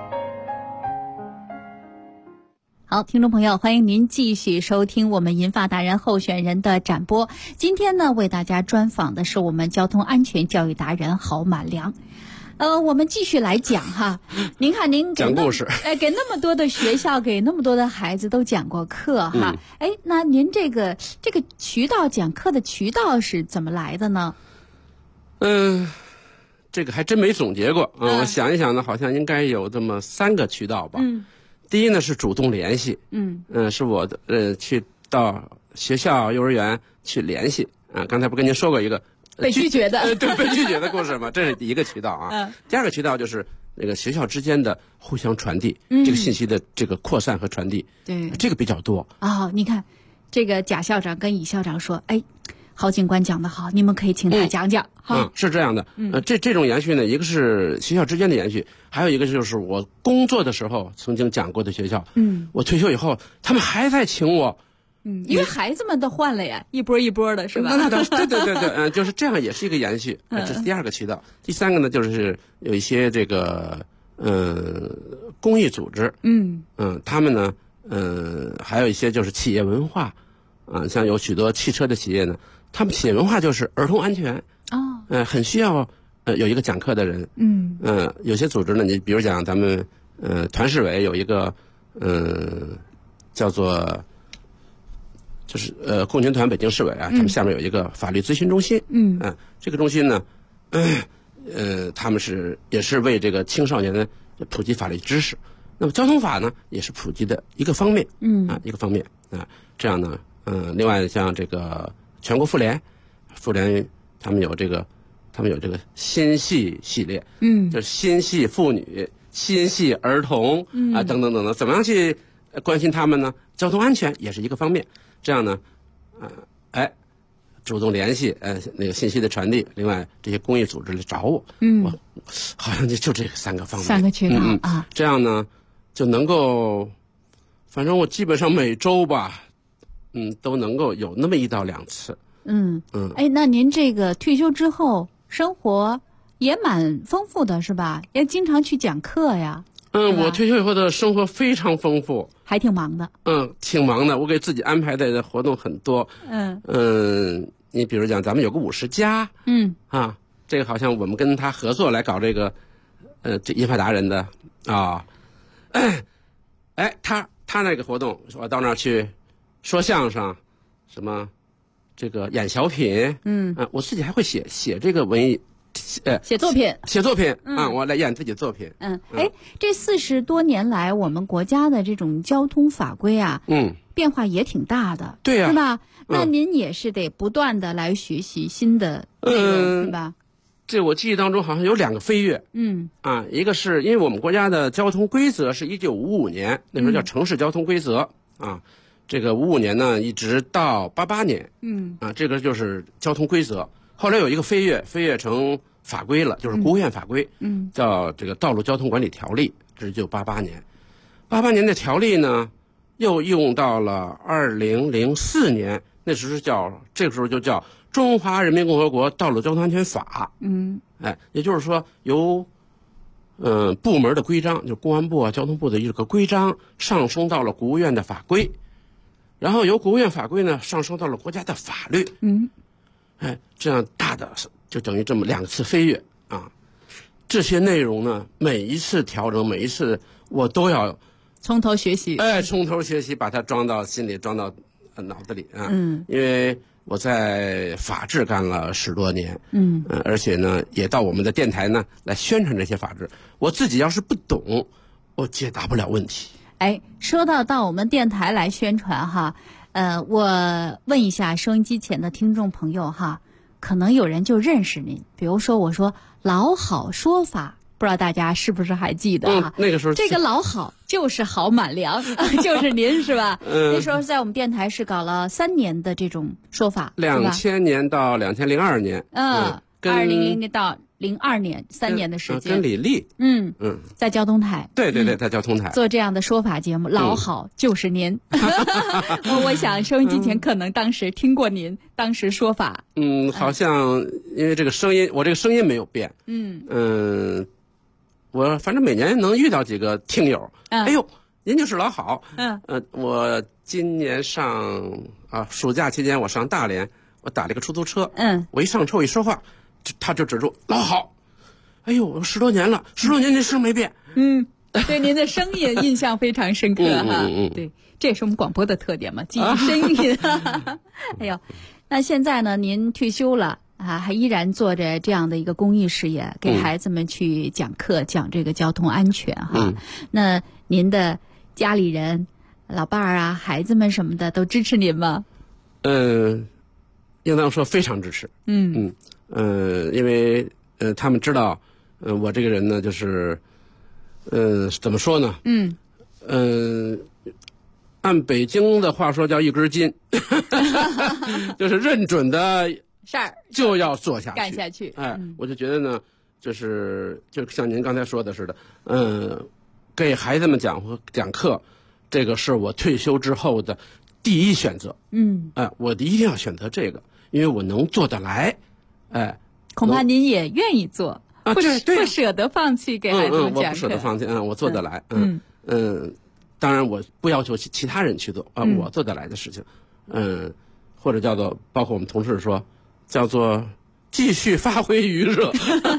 好，听众朋友，欢迎您继续收听我们银发达人候选人的展播。今天呢，为大家专访的是我们交通安全教育达人郝满良。我们继续来讲哈。您看，您讲故事， 给那么多的学校，给那么多的孩子都讲过课哈。那您这个渠道讲课的渠道是怎么来的呢？ 这个还真没总结过我想一想呢，好像应该有这么3个渠道吧。第一呢是主动联系，是我去到学校、幼儿园去联系刚才不跟您说过一个被拒绝的， 对，被拒绝的故事嘛，这是第一个渠道第二个渠道就是那个学校之间的互相传递，这个信息的这个扩散和传递， 对， 这个比较多。 你看，这个贾校长跟乙校长说，郝警官讲得好，你们可以请他讲讲。 是这样的。这种延续呢，一个是学校之间的延续，还有一个就是我工作的时候曾经讲过的学校。我退休以后，他们还在请我。 因为孩子们都换了呀，一波一波的，是吧？ 那对，就是这样，也是一个延续。这是第2个渠道。第3个呢，就是有一些这个公益组织。他们呢，还有一些就是企业文化像有许多汽车的企业呢。他们企业文化就是儿童安全很需要有一个讲课的人。有些组织呢，你比如讲咱们团市委有一个叫做就是共青团北京市委他们下面有一个法律咨询中心。这个中心呢他们也是为这个青少年的普及法律知识。那么交通法呢也是普及的一个方面。一个方面这样呢另外像这个全国妇联他们有这个心系系列，就是心系妇女、心系儿童等等等等，怎么样去关心他们呢？交通安全也是一个方面。这样呢，主动联系，那个信息的传递。另外，这些公益组织来找我，我好像就这3个方面 ，3个渠道这样呢，就能够，反正我基本上每周吧。都能够有那么1到2次。 那您这个退休之后生活也蛮丰富的，是吧？也经常去讲课呀。 我退休以后的生活非常丰富， 还挺忙的。 挺忙的，我给自己安排的活动很多。你比如讲，咱们有个50加，这个好像我们跟他合作来搞这个，这银发达人的啊，他那个活动，我到那儿去说相声，什么这个演小品，我自己还会写这个文艺。 写作品我来演自己作品。 这40多年来，我们国家的这种交通法规啊，变化也挺大的， 对呀， 是吧？那您也是得不断的来学习新的内容，是吧？ 这我记忆当中好像有2个飞跃，一个是因为我们国家的交通规则是1955年，那时候叫城市交通规则这个55年呢一直到88年，这个就是交通规则。后来有一个飞跃成法规了，就是国务院法规，叫这个《道路交通管理条例》，这是1988年。88年的条例呢，又用到了2004年，这个时候就叫《中华人民共和国道路交通安全法》。也就是说由部门的规章，就是公安部啊、交通部的一个规章，上升到了国务院的法规，然后由国务院法规呢上升到了国家的法律。这样大的就等于这么2次飞跃这些内容呢，每一次调整，每一次我都要从头学习。 从头学习，把它装到心里，装到脑子里因为我在法制干了10多年，而且呢，也到我们的电台呢来宣传这些法制。我自己要是不懂，我解答不了问题。 说到我们电台来宣传哈。我问一下收音机前的听众朋友哈，可能有人就认识您，比如说我说老好说法，不知道大家是不是还记得哈？ 那个时候这个老好就是好满良，就是您是吧？那时候在我们电台是搞了3年的这种说法 ，2000年到2002年 ，2000年到02年3年的时间， 跟李丽， 在交通台， 对，在交通台做这样的说法节目，老好就是您。我想收音机前可能当时听过您当时说法， 好像因为这个声音，我这个声音没有变，我反正每年能遇到几个听友，哎呦，您就是老好，我今年暑假期间我上大连，我打了个出租车，我一上车我一说话。他就指住老好，哎呦，10多年了，10多年这声没变。 对您的声音印象非常深刻哈。对，这也是我们广播的特点嘛，记忆声音。哎呦，那现在呢，您退休了还依然做着这样的一个公益事业，给孩子们去讲课，讲这个交通安全哈。那您的家里人、老伴儿啊、孩子们什么的都支持您吗？ 应当说非常支持。因为他们知道，我这个人呢，就是怎么说呢？按北京的话说叫一根筋，就是认准的事儿就要做下去， 干下去。 我就觉得呢，就像您刚才说的似的，给孩子们讲课，这个是我退休之后的第一选择。我一定要选择这个，因为我能做得来。 恐怕您也愿意做不舍得放弃给孩子们讲课。 我不舍得放弃，我做得来。当然我不要求其他人去做我做得来的事情，或者叫做包括我们同事说，叫做继续发挥余热。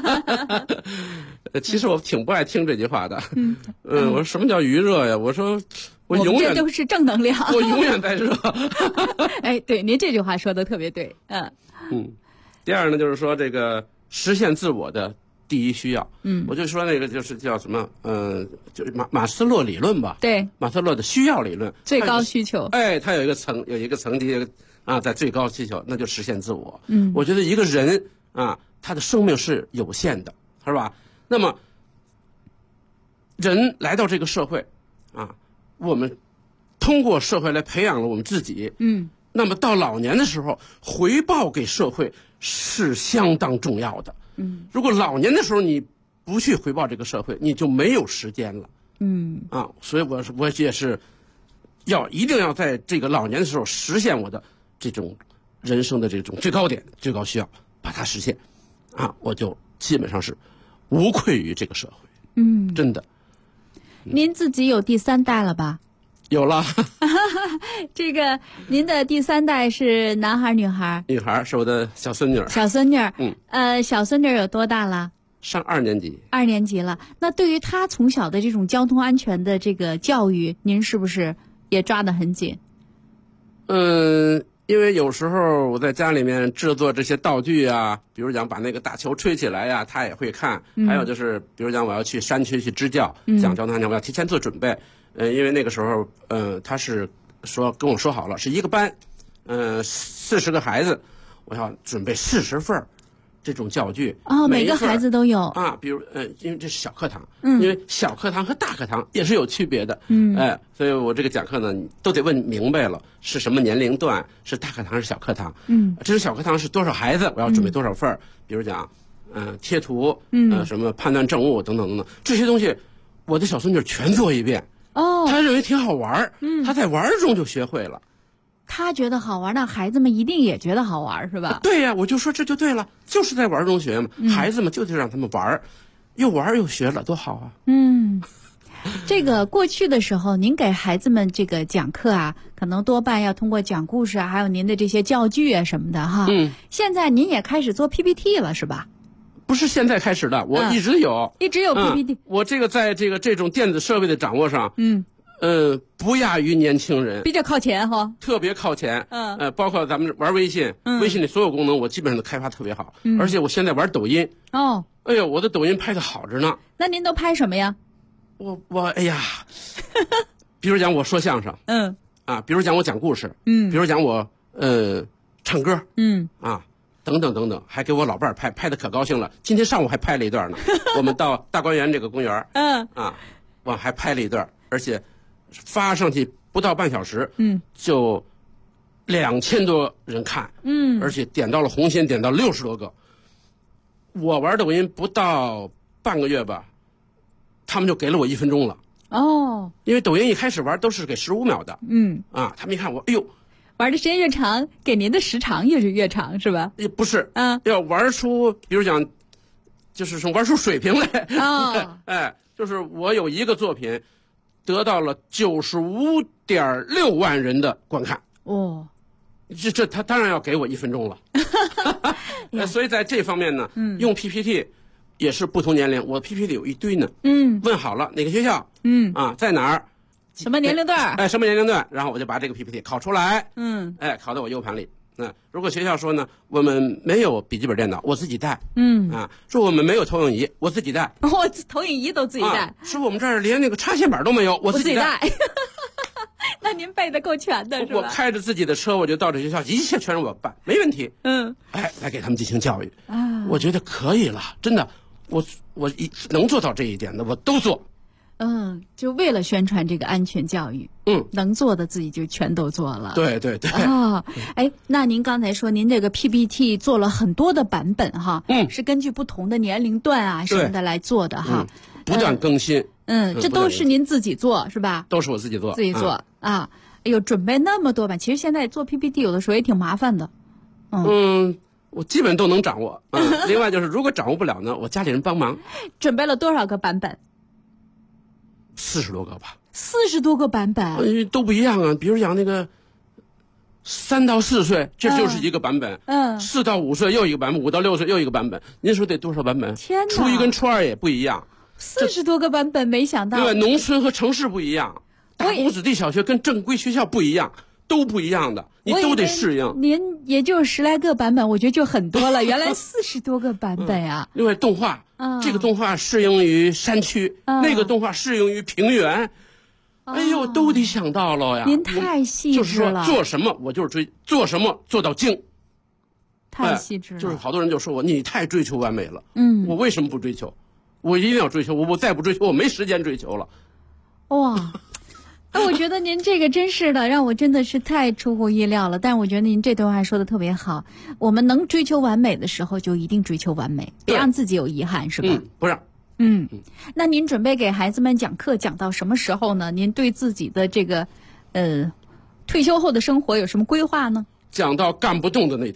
其实我挺不爱听这句话的。我说什么叫余热呀？我说我永远都是正能量， 我永远在热。 对，您这句话说的特别对。 第二呢，就是说这个实现自我的第一需要。我就说那个就是叫什么，就是马斯洛理论吧。 对， 马斯洛的需要理论， 最高需求。 它有一个层级在最高需求，那就实现自我。我觉得一个人他的生命是有限的，是吧？那么人来到这个社会我们通过社会来培养了我们自己。那么到老年的时候，回报给社会是相当重要的。如果老年的时候你不去回报这个社会，你就没有时间了。所以我也是一定要在这个老年的时候实现我的这种人生的这种最高点、最高需要，把它实现我就基本上是无愧于这个社会。真的。 您自己有第3代了吧？ 有了。 这个您的第3代是男孩女孩？ 女孩，是我的小孙女。 小孙女。小孙女有多大了？ 上2年级。 2年级了。那对于她从小的这种交通安全的这个教育，您是不是也抓得很紧？ 因为有时候我在家里面制作这些道具啊，比如讲把那个大球吹起来呀，他也会看。还有就是，比如讲我要去山区去支教，讲交通安全，我要提前做准备。因为那个时候，他是跟我说好了，是一个班，40个孩子，我要准备40份这种教具。 每个孩子都有啊。比如因为这是小课堂，因为小课堂和大课堂也是有区别的。所以我这个讲课呢，都得问明白了是什么年龄段，是大课堂还是小课堂。这是小课堂是多少孩子，我要准备多少份比如讲，贴图，什么判断证物等等等等，这些东西，我的小孙女全做一遍。他认为挺好玩，他在玩中就学会了。 他觉得好玩，那孩子们一定也觉得好玩，是吧？ 对呀，我就说这就对了，就是在玩中学嘛。孩子们就得让他们玩，又玩又学了，多好啊！ 这个过去的时候，您给孩子们这个讲课啊，可能多半要通过讲故事啊，还有您的这些教具啊什么的哈。现在您也开始做 PPT 了，是吧？ 不是现在开始的，我一直有， 一直有 PPT。 我这个在这种电子设备的掌握上，不亚于年轻人， 比较靠前哈， 特别靠前。包括咱们玩微信，微信里所有功能我基本上都开发特别好，而且我现在玩抖音。哎呦，我的抖音拍的好着呢。 那您都拍什么呀？ 我哎呀，比如讲我说相声，比如讲我讲故事，比如讲我唱歌，等等等等，还给我老伴儿拍的可高兴了。今天上午还拍了一段呢。我们到大观园这个公园，我还拍了一段，而且发上去不到半小时，就2000多人看，而且点到了红心，点到60多个。我玩抖音不到半个月吧，他们就给了我1分钟了。因为抖音一开始玩都是给15秒的，他们一看我，哎呦。 玩的时间越长，给您的时长也是越长，是吧？ 也不是，要玩出，比如讲，就是说玩出水平来。就是我有一个作品，得到了95.6万人的观看。这他当然要给我1分钟了。所以在这方面呢，用 PPT 也是不同年龄，我 PPT 有一堆呢。问好了哪个学校，在哪儿。 什么年龄段？ 什么年龄段？然后我就把这个 PPT 拷出来，拷到我 U 盘里。如果学校说呢，我们没有笔记本电脑，我自己带。说我们没有投影仪，我自己带。 我投影仪都自己带。 说我们这儿连那个插线板都没有，我自己带。 那您背的够全的是吧？ 我开着自己的车，我就到这学校，一切全是我办，没问题。来给他们进行教育。我觉得可以了，真的，我能做到这一点的，我都做。 就为了宣传这个安全教育，能做的自己就全都做了。 对对对。 那您刚才说您这个 PPT 做了很多的版本哈，是根据不同的年龄段啊什么的来做的哈， 不断更新。 这都是您自己做是吧？ 都是我自己做。 自己做啊！哎呦，准备那么多版，其实现在做 PPT 有的时候也挺麻烦的。 我基本都能掌握。另外就是如果掌握不了呢，我家里人帮忙。 准备了多少个版本 ？40多个吧。 40多个版本， 都不一样啊。比如讲那个3到4岁，这就是一个版本。4到5岁又一个版本，5到6岁又一个版本。您说得多少版本？ 天哪！ 初1跟初2也不一样。 40多个版本，没想到。 对，农村和城市不一样，大屋子弟小学跟正规学校不一样，都不一样的，你都得适应。 您也就10来个版本，我觉得就很多了。原来40多个版本啊！ 另外动画。这个动画适应于山区，那个动画适应于平原。哎呦，都得想到了呀！ 您太细致了。 就是说做什么我就是做什么做到精。 太细致了。 就是好多人就说我你太追求完美了。我为什么不追求？我一定要追求，我再不追求我没时间追求了。 哇！我觉得您这个真是的，让我真的是太出乎意料了。但我觉得您这段话说的特别好，我们能追求完美的时候就一定追求完美，别让自己有遗憾，是吧？ 不让。 那您准备给孩子们讲课讲到什么时候呢？您对自己的这个退休后的生活有什么规划呢？ 讲到干不动的那天。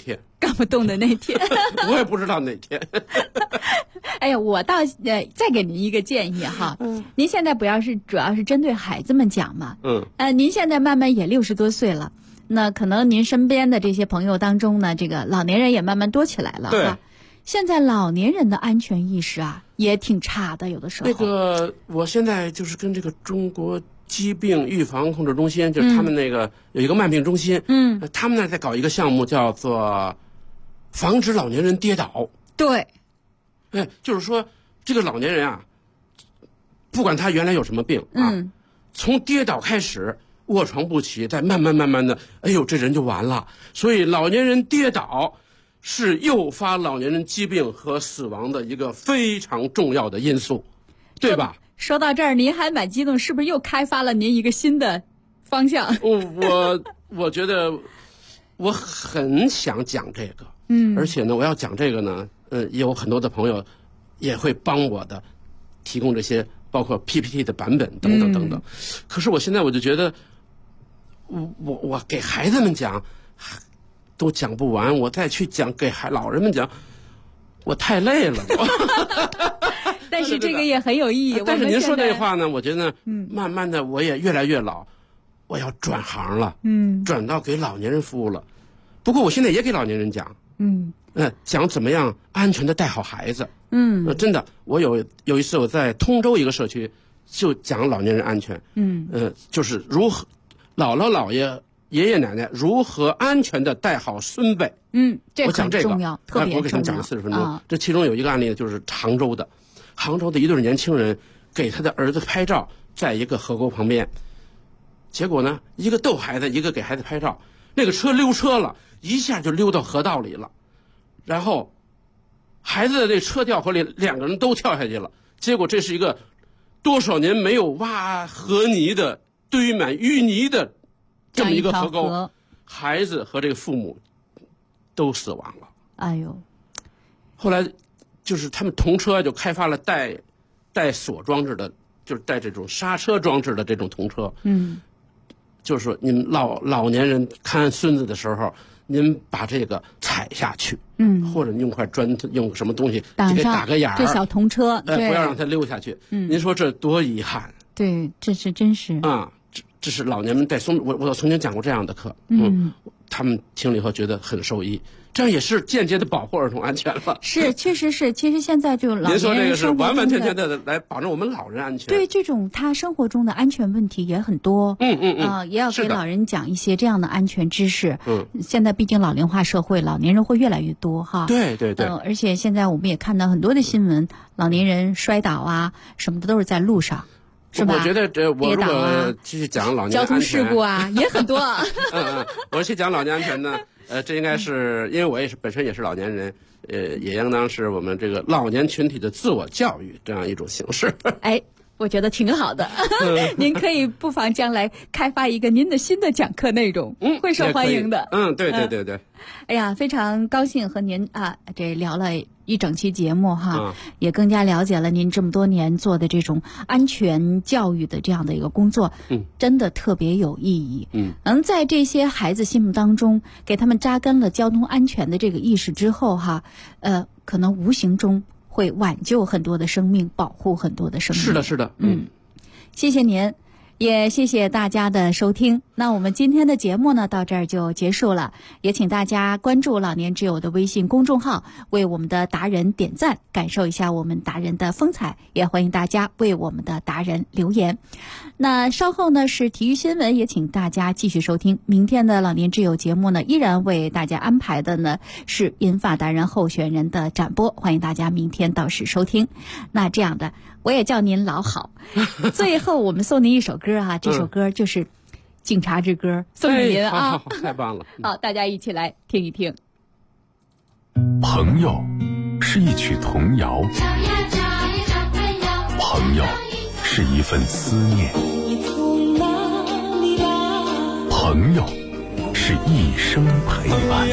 干不动的那天。 我也不知道哪天。 哎呀，我倒再给您一个建议哈，您现在主要是针对孩子们讲嘛，您现在慢慢也60多岁了，那可能您身边的这些朋友当中呢，这个老年人也慢慢多起来了， 对。 现在老年人的安全意识啊，也挺差的，有的时候。 那个，我现在就是跟这个中国疾病预防控制中心，就是他们那个有一个慢病中心，他们那在搞一个项目，叫做防止老年人跌倒。 对， 就是说这个老年人啊，不管他原来有什么病啊，从跌倒开始，卧床不起，再慢慢的，哎呦，这人就完了。所以老年人跌倒是诱发老年人疾病和死亡的一个非常重要的因素，对吧？ 说到这儿，您还蛮激动，是不是又开发了您一个新的方向？ 我觉得我很想讲这个，而且呢，我要讲这个呢，有很多的朋友也会帮我的提供这些，包括 PPT 的版本等等等等。可是我现在我就觉得，我给孩子们讲都讲不完，我再去讲给老人们讲，我太累了。 但是这个也很有意义。 但是您说这话呢，我觉得慢慢的我也越来越老，我要转行了，转到给老年人服务了。不过我现在也给老年人讲，讲怎么样安全的带好孩子。真的，我有一次我在通州一个社区就讲老年人安全，就是如何姥姥姥爷爷爷奶奶如何安全的带好孙辈。 这很重要，特别重要。 我给他们讲了40分钟。这其中有一个案例就是杭州的一对年轻人给他的儿子拍照，在一个河沟旁边，结果呢，一个逗孩子，一个给孩子拍照，那个车溜车了，一下就溜到河道里了，然后孩子的这车掉河里，两个人都跳下去了。结果这是一个多少年没有挖河泥的堆满淤泥的这么一个河沟，孩子和这个父母都死亡了。 哎呦！ 后来就是他们同车就开发了带锁装置的，就是带这种刹车装置的这种童车。就是说你们老年人看孙子的时候，您把这个踩下去，或者用块砖，用什么东西给打个眼儿， 这小童车， 不要让它溜下去。您说这多遗憾？ 对，这是真是啊，这是老年人带孙子。我曾经讲过这样的课，他们听了以后觉得很受益，这样也是间接的保护儿童安全了。 是，确实是。其实现在就老年人， 您说这个是完完全全的来保证我们老人安全。 对，这种他生活中的安全问题也很多。也要给老人讲一些这样的安全知识。现在毕竟老龄化社会，老年人会越来越多哈。 对。 而且现在我们也看到很多的新闻，老年人摔倒啊什么的都是在路上。是吧？ 我觉得我如果继续讲老年安全， 交通事故啊也很多啊。 我去讲老年安全呢，这应该是因为我本身也是老年人，也应当是我们这个老年群体的自我教育这样一种形式。 我觉得挺好的。您可以不妨将来开发一个您的新的讲课内容，会受欢迎的。 对。 哎呀，非常高兴和您这聊了一整期节目哈，也更加了解了您这么多年做的这种安全教育的这样的一个工作，真的特别有意义。能在这些孩子心目当中给他们扎根了交通安全的这个意识之后哈，可能无形中会挽救很多的生命，保护很多的生命。 是的。 谢谢您。也谢谢大家的收听。那我们今天的节目呢，到这儿就结束了。也请大家关注老年之友的微信公众号，为我们的达人点赞，感受一下我们达人的风采。也欢迎大家为我们的达人留言。那稍后呢是体育新闻，也请大家继续收听。明天的老年之友节目呢，依然为大家安排的呢是银发达人候选人的展播，欢迎大家明天到时收听。那这样的，我也叫您老好。最后我们送您一首歌啊，这首歌就是《警察之歌》，送给您啊！ 好，太棒了！ 好，大家一起来听一听。 朋友是一曲童谣，朋友是一份思念，朋友是一生陪伴。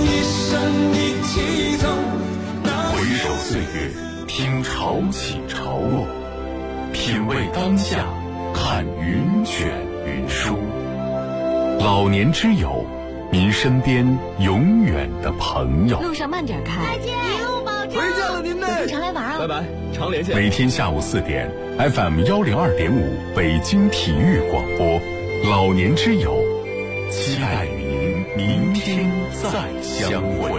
回首岁月，听潮起潮落，品味当下，看云卷云舒。老年之友， 您身边永远的朋友。 路上慢点开。 再见，一路保重。 回见了您呢， 常来玩啊。 拜拜，常连线。 每天下午4点 ，FM 102.5北京体育广播，老年之友，期待与您明天再相会。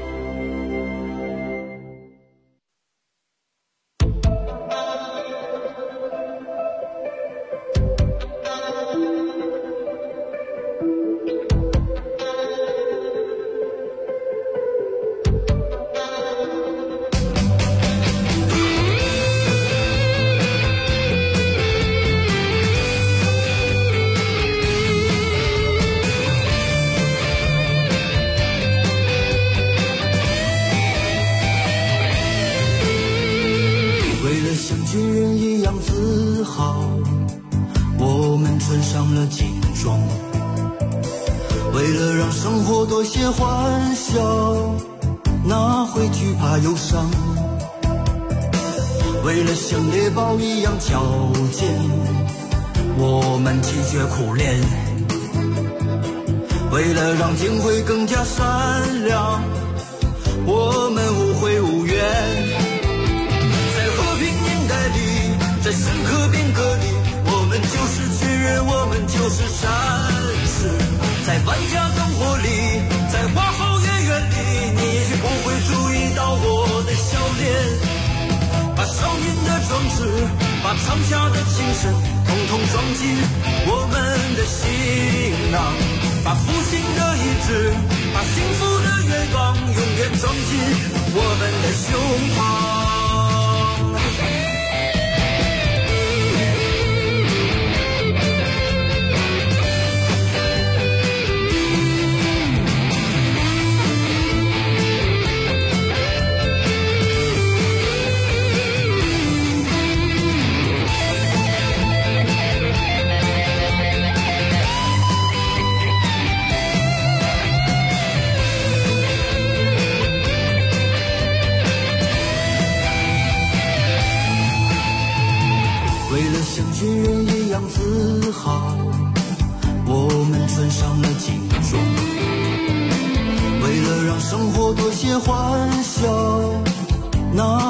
为了让生活多些欢笑，哪会惧怕忧伤？为了像猎豹一样矫健，我们勤学苦练。为了让金辉更加善良，我们无悔无怨。在和平年代里，在深刻变革里，我们就是军人，我们就是战士。在万家灯火里，在花好月圆里，你也许不会注意到我的笑脸。把少年的壮志，把长夏的精神，统统装进我们的行囊。把复兴的意志，把幸福的愿望，永远装进我们的胸膛。像军人一样自豪，我们穿上了警装。为了让生活多些欢笑，那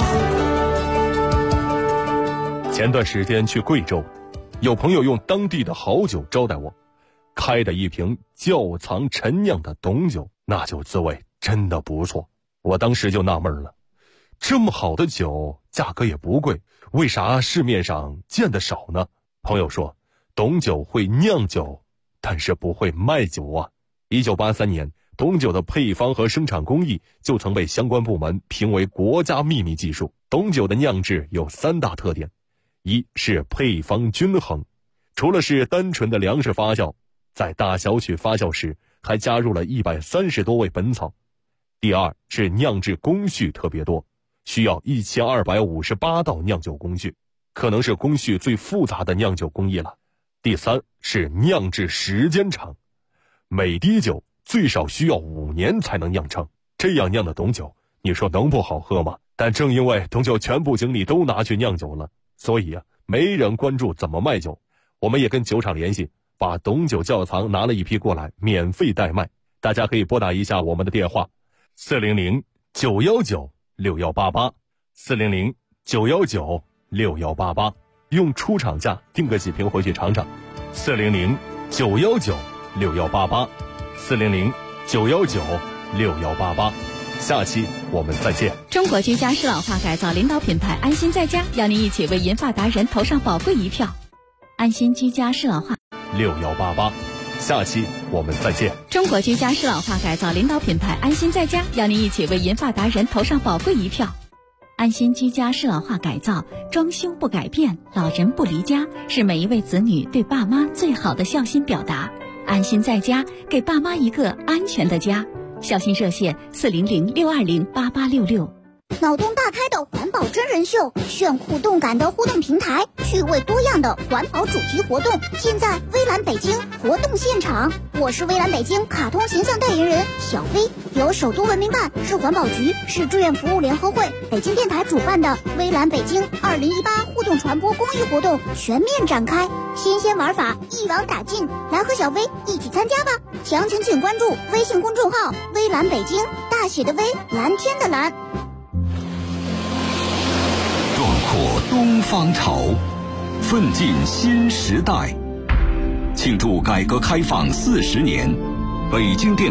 前段时间去贵州，有朋友用当地的好酒招待我，开的一瓶窖藏陈酿的董酒，那酒滋味真的不错。我当时就纳闷了，这么好的酒，价格也不贵，为啥市面上见得少呢？朋友说，董酒会酿酒，但是不会卖酒啊。1983年，董酒的配方和生产工艺就曾被相关部门评为国家秘密技术。董酒的酿制有3大特点：一是配方均衡，除了是单纯的粮食发酵，在大小曲发酵时还加入了130多味本草；第二是酿制工序特别多，需要1258道酿酒工序，可能是工序最复杂的酿酒工艺了。第三是酿制时间长，每滴酒最少需要5年才能酿成，这样酿的董酒，你说能不好喝吗？但正因为董酒全部精力都拿去酿酒了，所以没人关注怎么卖酒。我们也跟酒厂联系，把董酒窖藏拿了一批过来，免费代卖。大家可以拨打一下我们的电话：400-919-6188 400-919-6188，用出厂价订个几瓶回去尝尝。400-919-6188 400-919-6188。下期我们再见。 中国居家适老化改造领导品牌安心在家，邀您一起为银发达人投上宝贵一票。安心居家适老化 6188，下期我们再见。 中国居家适老化改造领导品牌安心在家，邀您一起为银发达人投上宝贵一票。安心居家适老化改造，装修不改变，老人不离家，是每一位子女对爸妈最好的孝心表达。安心在家，给爸妈一个安全的家。孝心热线400-620-8866。 脑洞大开的环保真人秀，炫酷动感的互动平台，趣味多样的环保主题活动，尽在微蓝北京活动现场。我是微蓝北京卡通形象代言人小飞。 由首都文明办、市环保局、市志愿服务联合会、北京电台主办的微蓝北京2018互动传播公益活动全面展开，新鲜玩法一网打尽，来和小薇一起参加吧！详情请关注微信公众号“微蓝北京”，大写的微，蓝天的蓝。 壮阔东方潮，奋进新时代。庆祝改革开放40年，北京电